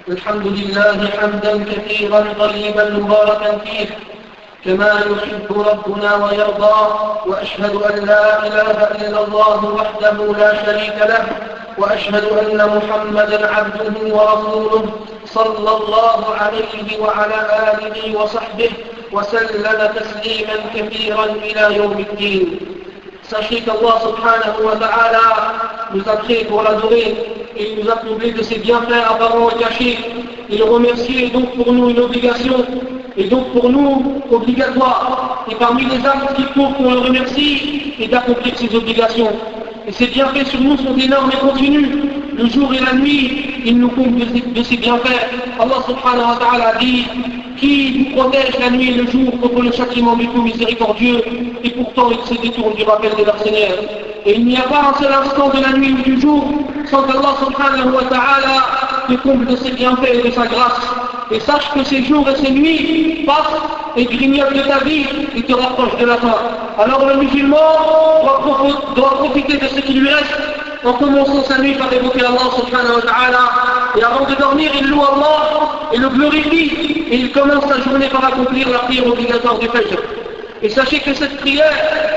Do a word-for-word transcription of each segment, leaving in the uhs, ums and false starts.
الحمد لله حمدا كثيرا طيبا مباركا فيه كما يحب ربنا ويرضى، وأشهد أن لا إله إلا الله وحده لا شريك له، وأشهد أن محمدا عبده ورسوله صلى الله عليه وعلى آله وصحبه وسلم تسليما كثيرا إلى يوم الدين. Sachez qu'Allah subhanahu wa ta'ala nous a créés pour l'adorer et il nous a comblés de ses bienfaits apparents et cachés. Il remercie est donc pour nous une obligation, et donc pour nous obligatoire. Et parmi les actes qu'il faut qu'on le remercie est d'accomplir ses obligations. Et ces bienfaits sur nous sont énormes et continus. Le jour et la nuit, il nous comble de ses bienfaits. Allah subhanahu wa ta'ala dit: qui vous protège la nuit et le jour contre le châtiment du tout miséricordieux, et pourtant ils se détournent du rappel de leur Seigneur. Et il n'y a pas un seul instant de la nuit ou du jour sans qu'Allah subhanahu wa ta'ala te comble de ses bienfaits et de sa grâce. Et sache que ces jours et ces nuits passent et grignotent de ta vie et te rapprochent de la fin. Alors le musulman doit, doit profiter de ce qui lui reste en commençant sa nuit par évoquer Allah subhanahu wa ta'ala, et avant de dormir il loue Allah et le glorifie, et il commence sa journée par accomplir la prière obligatoire du Fajr. Et sachez que cette prière,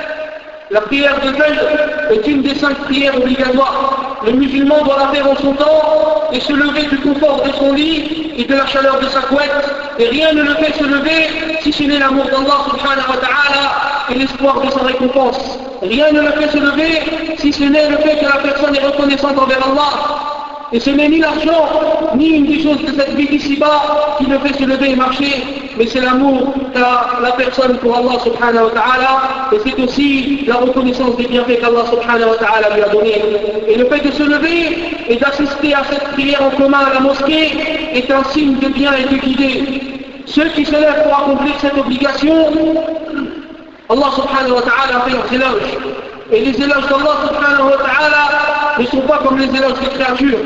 la prière de Fajr, est une des cinq prières obligatoires. Le musulman doit la faire en son temps et se lever du confort de son lit et de la chaleur de sa couette, et rien ne le fait se lever si ce n'est l'amour d'Allah subhanahu wa ta'ala et l'espoir de sa récompense. Rien ne le fait se lever si ce n'est le fait que la personne est reconnaissante envers Allah. Et ce n'est ni l'argent, ni une des choses de cette vie d'ici-bas qui le fait se lever et marcher, mais c'est l'amour qu'a la personne pour Allah subhanahu wa ta'ala, et c'est aussi la reconnaissance des bienfaits qu'Allah subhanahu wa ta'ala lui a donnés. Et le fait de se lever et d'assister à cette prière en commun à la mosquée est un signe de bien et de guider. Ceux qui se lèvent pour accomplir cette obligation, Allah subhanahu wa ta'ala fait leurs éloges. Et les éloges d'Allah subhanahu wa ta'ala ne sont pas comme les éloges des créatures,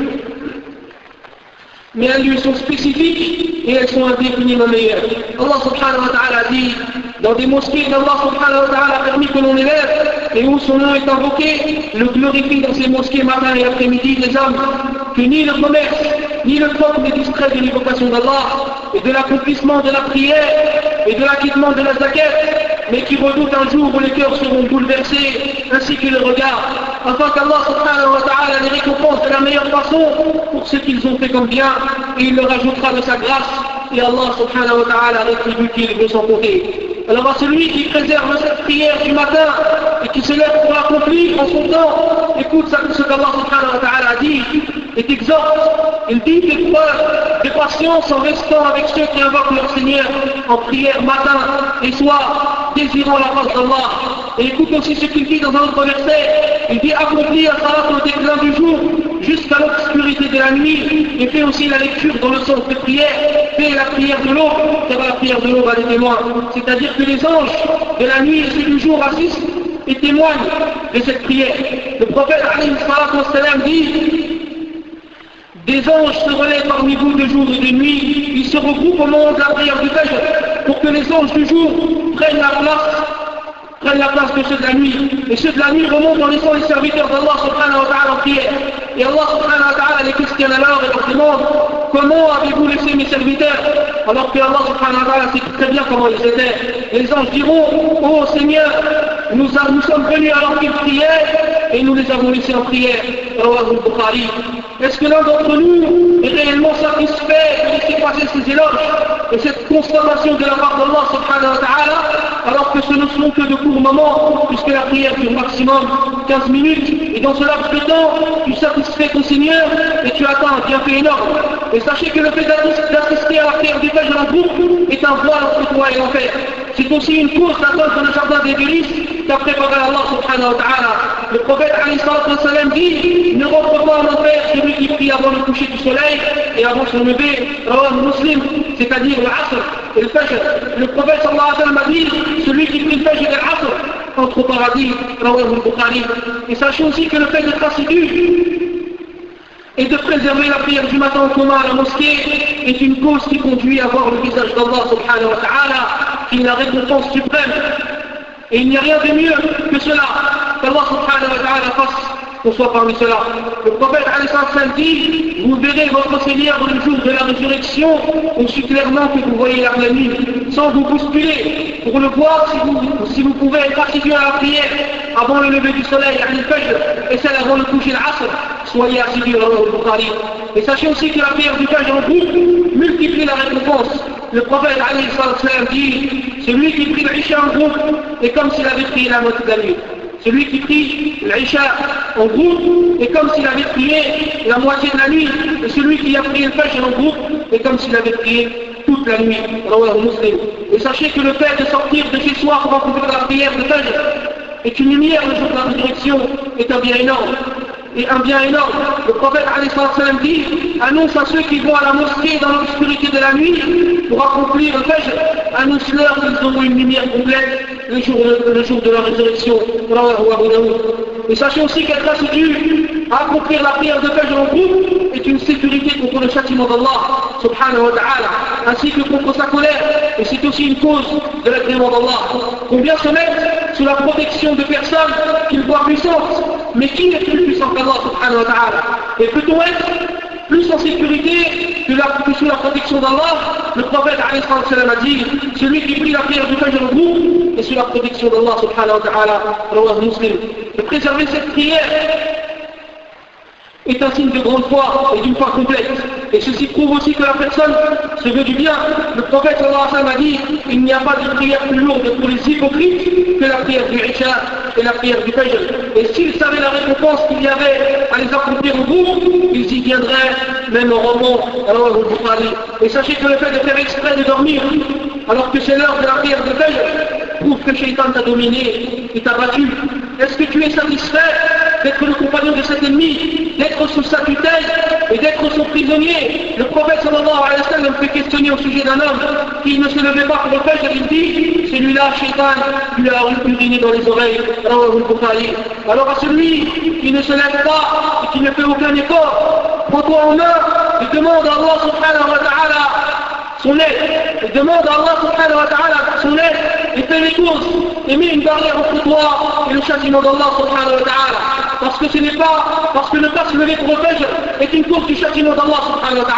mais elles lui sont spécifiques et elles sont indéfiniment meilleures. Allah subhanahu wa ta'ala dit dans des mosquées d'Allah subhanahu wa ta'ala a permis que l'on élève et où son nom est invoqué, le glorifie dans ces mosquées matin et après-midi des hommes, que ni le commerce ni le peuple n'est distrait de l'évocation d'Allah et de l'accomplissement de la prière et de l'acquittement de la zakat, mais qui redoutent un jour où les cœurs seront bouleversés, ainsi que les regards, afin qu'Allah subhanahu wa ta'ala les récompense de la meilleure façon pour ce qu'ils ont fait comme bien, et il leur ajoutera de sa grâce, et Allah subhanahu wa ta'ala rétribue qu'il veut s'en compter. Alors à celui qui préserve cette prière du matin et qui se lève pour l'accomplir en son temps, écoute ce qu'Allah subhanahu wa ta'ala dit et t'exhorte. Il dit: fais preuve de patience en restant avec ceux qui invoquent leur Seigneur en prière matin et soir, désirant la face d'Allah. Et écoute aussi ce qu'il dit dans un autre verset. Il dit: accomplis la salat au déclin du jour jusqu'à l'obscurité de la nuit, et fais aussi la lecture dans le sens de prière, fais la prière de l'aube, car la prière de l'aube a des témoins. C'est-à-dire que les anges de la nuit et ceux du jour assistent et témoignent de cette prière. Le prophète alayhi salatu wassalam dit: des anges se relèvent parmi vous de jour et de nuit, ils se regroupent au moment de la prière du Fajr, pour que les anges du jour prennent la place prennent la place de ceux de la nuit, et ceux de la nuit remontent en laissant les serviteurs d'Allah subhanahu wa ta'ala en prière. Et Allah subhanahu wa ta'ala les questionne alors et leur demande: comment avez-vous laissé mes serviteurs? Alors que Allah subhanahu wa ta'ala sait très bien comment ils étaient. Les anges diront: oh Seigneur, nous, a, nous sommes venus alors qu'ils priaient et nous les avons laissés en prière. Est-ce que l'un d'entre nous est réellement satisfait de laisser passer ces éloges et cette constatation de la part d'Allah subhanahu wa ta'ala, alors que ce ne sont que de courts moments, puisque la prière dure maximum quinze minutes, et dans ce laps de temps, tu satisfais ton Seigneur et tu atteins un bienfait énorme. Et sachez que le fait d'assister à la prière du Fajr en groupe est un voile entre toi et l'enfer. C'est aussi une course d'atteindre le jardin des délices qu'a préparé Allah subhanahu wa ta'ala. Le prophète alayhi salatu wassalam dit: ne rentre pas en enfer celui qui prie avant le coucher du soleil et avant son lever, rawah muslim, c'est-à-dire le asr et le fajr. Le prophète sallallahu alayhi wa sallam a dit: celui qui prie le fajr et l'asr entre au paradis, rawah al-Bukhari. Et sachez aussi que le fait d'être assidu et de préserver la prière du matin en commun à la mosquée est une cause qui conduit à voir le visage d'Allah subhanahu wa ta'ala, qui est la récompense suprême. Et il n'y a rien de mieux que cela, qu'Allah subhanahu wa ta'ala fasse qu'on soit parmi ceux-là. Le prophète alayhi dit, vous verrez votre Seigneur le jour de la résurrection aussi clairement que vous voyez la nuit, sans vous bousculer, pour le voir si vous, si vous pouvez être assidu à la prière avant le lever du soleil, et celle avant le coucher de l'Asr, soyez assidus au Bukhari. Et sachez aussi que la prière du Fajr en groupe multiplie la récompense. Le prophète alayhi salam dit, celui qui prie l'Isha en groupe est comme s'il avait prié la moitié de la nuit. Celui qui prie l'Isha en groupe est comme s'il avait prié la moitié de la nuit. Et celui qui a prié le Fajr en groupe est comme s'il avait prié toute la nuit. Et sachez que le fait de sortir de chez soi pour accomplir la prière de Fajr est une lumière le jour de la résurrection, est un bien énorme. Et un bien énorme. Le prophète alayhi salam dit, annonce à ceux qui vont à la mosquée dans l'obscurité de la nuit pour accomplir le Fajr, annonce-leur qu'ils auront une lumière complète le jour de, le jour de la résurrection. Et sachez aussi qu'être assidu à accomplir la prière de Fajr en groupe est une sécurité contre le châtiment d'Allah subhanahu wa ta'ala, ainsi que contre sa colère, et c'est aussi une cause de l'agrément d'Allah. Combien se mettre sous la protection de personnes qu'ils voient puissantes, mais qui est plus puissant qu'Allah subhanahu wa ta'ala? Et peut-on être plus en sécurité que, la, que sous la protection d'Allah? Le prophète alayhi salam a dit, celui qui prie la prière du Fajr en groupe est sous la protection d'Allah subhanahu wa ta'ala. Rawah Muslim. De préserver cette prière est un signe de grande foi et d'une foi complète. Et ceci prouve aussi que la personne se veut du bien. Le prophète sallallahu alayhi wa sallam a dit, il n'y a pas de prière plus lourde pour les hypocrites que la prière du Isha et la prière du Fajr. Et s'ils savaient la récompense qu'il y avait à les accomplir au groupe, ils y viendraient même en roman. Alors vous parlez. Et sachez que le fait de faire exprès de dormir alors que c'est l'heure de la prière de Fajr prouve que Shaitan t'a dominé et t'a battu. Est-ce que tu es satisfait d'être le compagnon de cet ennemi, d'être sous sa tutelle et d'être son prisonnier? Le prophète sallallahu alayhi wa sallam fait questionner au sujet d'un homme qui ne se levait pas pour le Fajr, il dit, celui-là, Shaitan, lui a uriné dans les oreilles. Alors à celui qui ne se lève pas et qui ne fait aucun effort, prends-toi en main et demande à Allah subhanahu wa ta'ala son aide, et demande à Allah subhanahu wa ta'ala son aide, et fais les courses, et mets une barrière entre toi et le châtiment d'Allah subhanahu wa ta'ala. Parce que ce n'est pas, parce que ne pas se lever pour le Fajr est une course du châtiment d'Allah subhanahu wa ta'ala.